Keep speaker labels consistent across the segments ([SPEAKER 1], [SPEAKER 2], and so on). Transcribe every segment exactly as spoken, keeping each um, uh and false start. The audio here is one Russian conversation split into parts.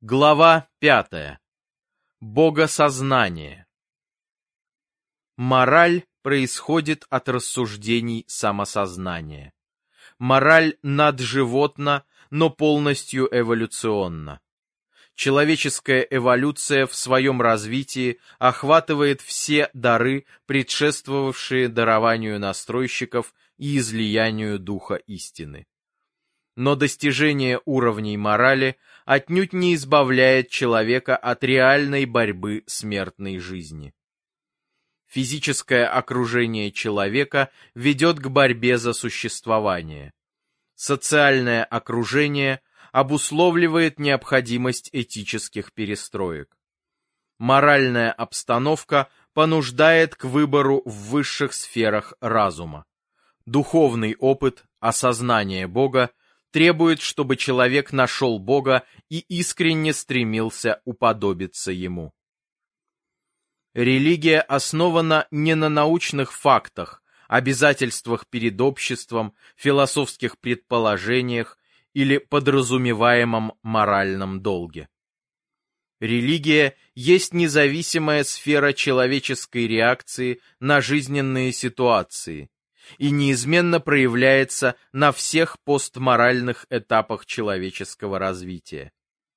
[SPEAKER 1] Глава пятая. Богосознание. Мораль происходит от рассуждений самосознания. Мораль надживотна, но полностью эволюционна. Человеческая эволюция в своем развитии охватывает все дары, предшествовавшие дарованию настройщиков и излиянию Духа истины. Но достижение уровней морали отнюдь не избавляет человека от реальной борьбы смертной жизни. Физическое окружение человека ведет к борьбе за существование. Социальное окружение обусловливает необходимость этических перестроек. Моральная обстановка понуждает к выбору в высших сферах разума. Духовный опыт, осознание Бога требует, чтобы человек нашел Бога и искренне стремился уподобиться Ему. Религия основана не на научных фактах, обязательствах перед обществом, философских предположениях или подразумеваемом моральном долге. Религия есть независимая сфера человеческой реакции на жизненные ситуации и неизменно проявляется на всех постморальных этапах человеческого развития.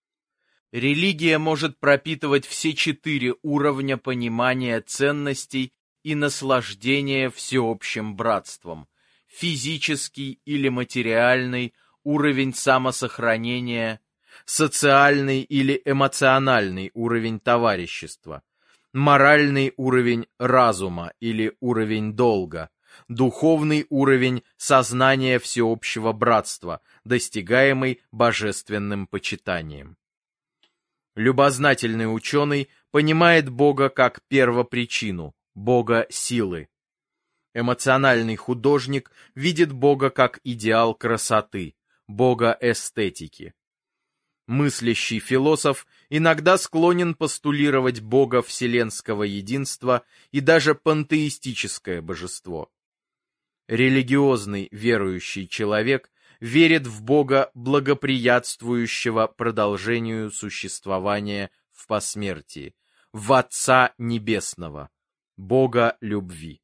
[SPEAKER 1] Религия может пропитывать все четыре уровня понимания ценностей и наслаждения всеобщим братством: физический или материальный уровень самосохранения, социальный или эмоциональный уровень товарищества, моральный уровень разума или уровень долга, духовный уровень сознания всеобщего братства, достигаемый божественным почитанием. Любознательный ученый понимает Бога как первопричину, Бога силы. Эмоциональный художник видит Бога как идеал красоты, Бога эстетики. Мыслящий философ иногда склонен постулировать Бога вселенского единства и даже пантеистическое божество. Религиозный верующий человек верит в Бога, благоприятствующего продолжению существования в посмертии, в Отца Небесного, Бога любви.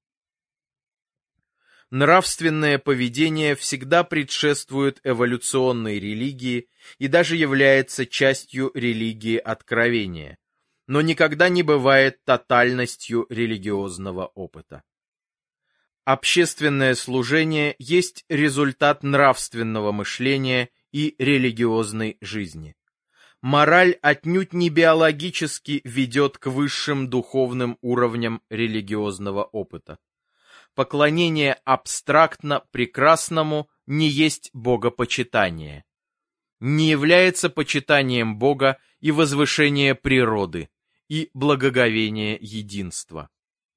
[SPEAKER 1] Нравственное поведение всегда предшествует эволюционной религии и даже является частью религии откровения, но никогда не бывает тотальностью религиозного опыта. Общественное служение есть результат нравственного мышления и религиозной жизни. Мораль отнюдь не биологически ведет к высшим духовным уровням религиозного опыта. Поклонение абстрактно прекрасному не есть богопочитание. Не является почитанием Бога и возвышение природы, и благоговение единства.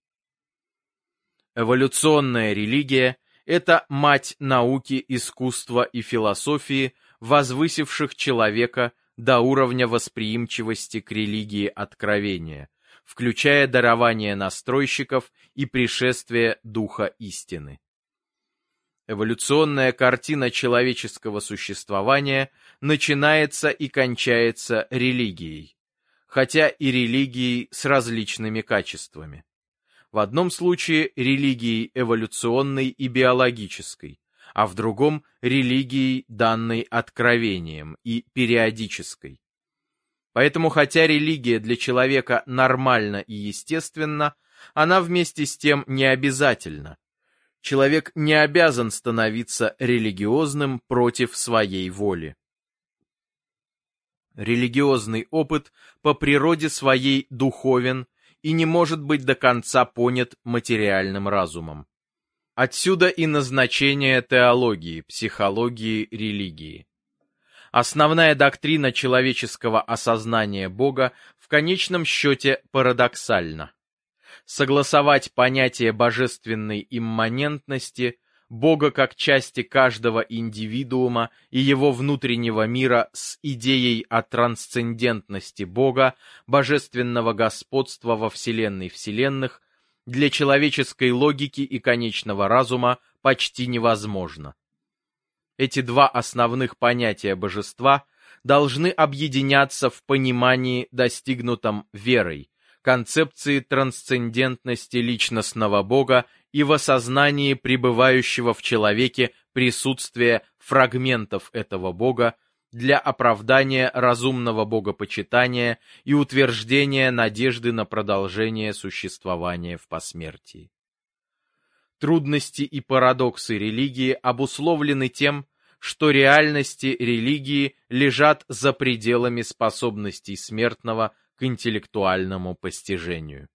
[SPEAKER 1] Эволюционная религия – это мать науки, искусства и философии, возвысивших человека до уровня восприимчивости к религии откровения, включая дарование настройщиков и пришествие Духа истины. Эволюционная картина человеческого существования начинается и кончается религией, хотя и религией с различными качествами. В одном случае религией эволюционной и биологической, а в другом религией, данной откровением, и периодической. Поэтому, хотя религия для человека нормальна и естественна, она вместе с тем не обязательна. Человек не обязан становиться религиозным против своей воли. Религиозный опыт по природе своей духовен и не может быть до конца понят материальным разумом. Отсюда и назначение теологии, психологии, религии. Основная доктрина человеческого осознания Бога в конечном счете парадоксальна. Согласовать понятие божественной имманентности, Бога как части каждого индивидуума и его внутреннего мира с идеей о трансцендентности Бога, божественного господства во вселенной вселенных, для человеческой логики и конечного разума почти невозможно. Эти два основных понятия божества должны объединяться в понимании, достигнутом верой, концепции трансцендентности личностного Бога и в осознании пребывающего в человеке присутствия фрагментов этого Бога для оправдания разумного богопочитания и утверждения надежды на продолжение существования в посмертии. Трудности и парадоксы религии обусловлены тем, что реальности религии лежат за пределами способностей смертного к интеллектуальному постижению.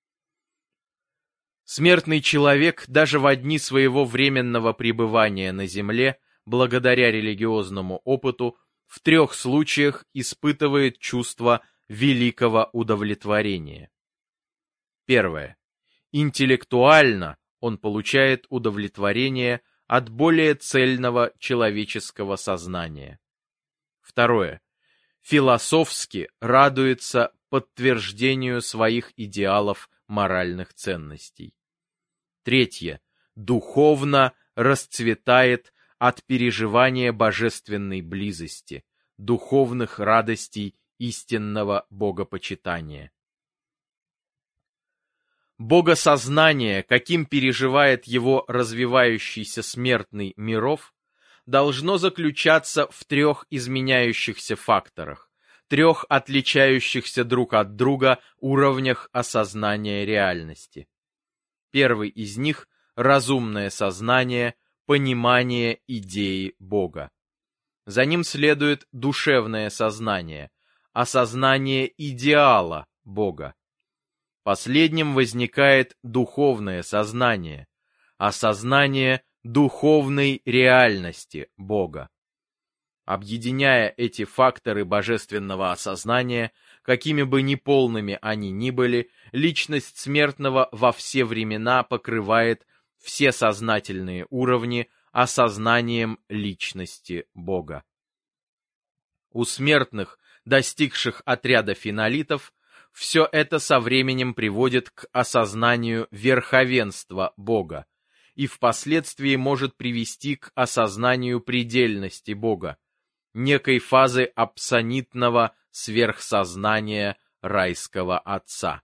[SPEAKER 1] Смертный человек даже в дни своего временного пребывания на земле, благодаря религиозному опыту, в трех случаях испытывает чувство великого удовлетворения. Первое. Интеллектуально он получает удовлетворение от более цельного человеческого сознания. Второе. Философски радуется подтверждению своих идеалов моральных ценностей. Третье. Духовно расцветает от переживания божественной близости, духовных радостей истинного богопочитания. Богосознание, каким переживает его развивающийся смертный миров, должно заключаться в трех изменяющихся факторах, трех отличающихся друг от друга уровнях осознания реальности. Первый из них – разумное сознание, понимание идеи Бога. За ним следует душевное сознание, осознание идеала Бога. Последним возникает духовное сознание, осознание духовной реальности Бога. Объединяя эти факторы божественного осознания, какими бы неполными они ни были, личность смертного во все времена покрывает все сознательные уровни осознанием личности Бога. У смертных, достигших отряда финолитов, все это со временем приводит к осознанию верховенства Бога и впоследствии может привести к осознанию предельности Бога, некой фазы абсонитного сверхсознания райского Отца.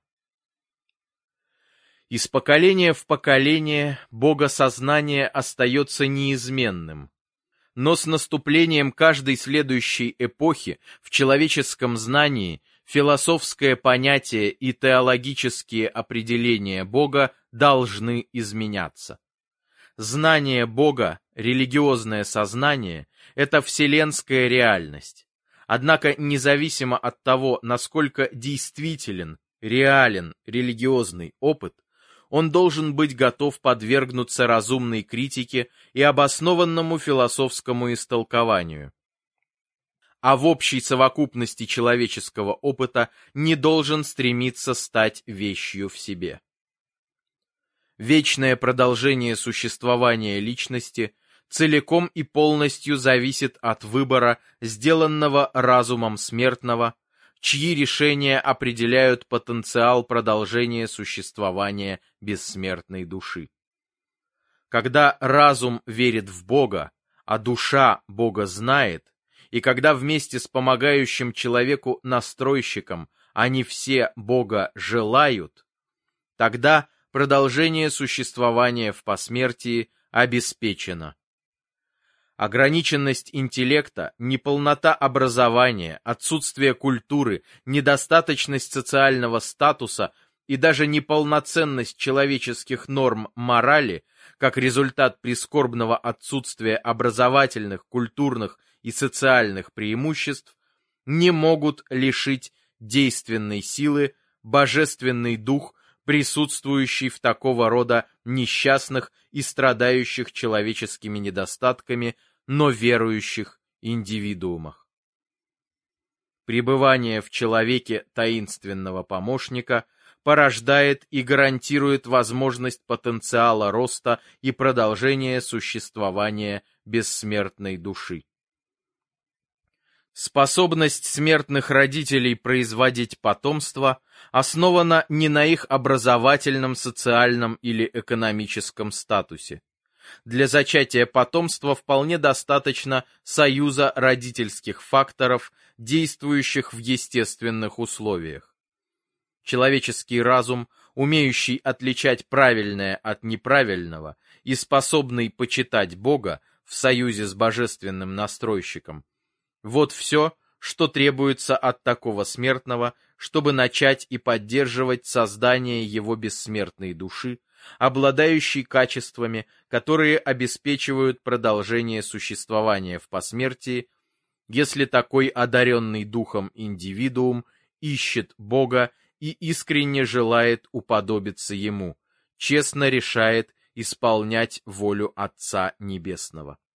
[SPEAKER 1] Из поколения в поколение богосознание остается неизменным, но с наступлением каждой следующей эпохи в человеческом знании философское понятие и теологические определения Бога должны изменяться. Знание Бога, религиозное сознание – это вселенская реальность. Однако, независимо от того, насколько действителен, реален религиозный опыт, он должен быть готов подвергнуться разумной критике и обоснованному философскому истолкованию. А в общей совокупности человеческого опыта не должен стремиться стать вещью в себе. Вечное продолжение существования личности целиком и полностью зависит от выбора, сделанного разумом смертного, чьи решения определяют потенциал продолжения существования бессмертной души. Когда разум верит в Бога, а душа Бога знает, и когда вместе с помогающим человеку настройщиком они все Бога желают, тогда продолжение существования в посмертии обеспечено. Ограниченность интеллекта, неполнота образования, отсутствие культуры, недостаточность социального статуса и даже неполноценность человеческих норм морали, как результат прискорбного отсутствия образовательных, культурных и социальных преимуществ, не могут лишить действенной силы божественный дух, присутствующий в такого рода несчастных и страдающих человеческими недостатками, но верующих индивидуумах. Пребывание в человеке таинственного помощника порождает и гарантирует возможность потенциала роста и продолжения существования бессмертной души. Способность смертных родителей производить потомство основана не на их образовательном, социальном или экономическом статусе. Для зачатия потомства вполне достаточно союза родительских факторов, действующих в естественных условиях. Человеческий разум, умеющий отличать правильное от неправильного и способный почитать Бога в союзе с божественным настройщиком, вот все, что требуется от такого смертного, чтобы начать и поддерживать создание его бессмертной души, обладающей качествами, которые обеспечивают продолжение существования в посмертии, если такой одаренный духом индивидуум ищет Бога и искренне желает уподобиться Ему, честно решает исполнять волю Отца Небесного.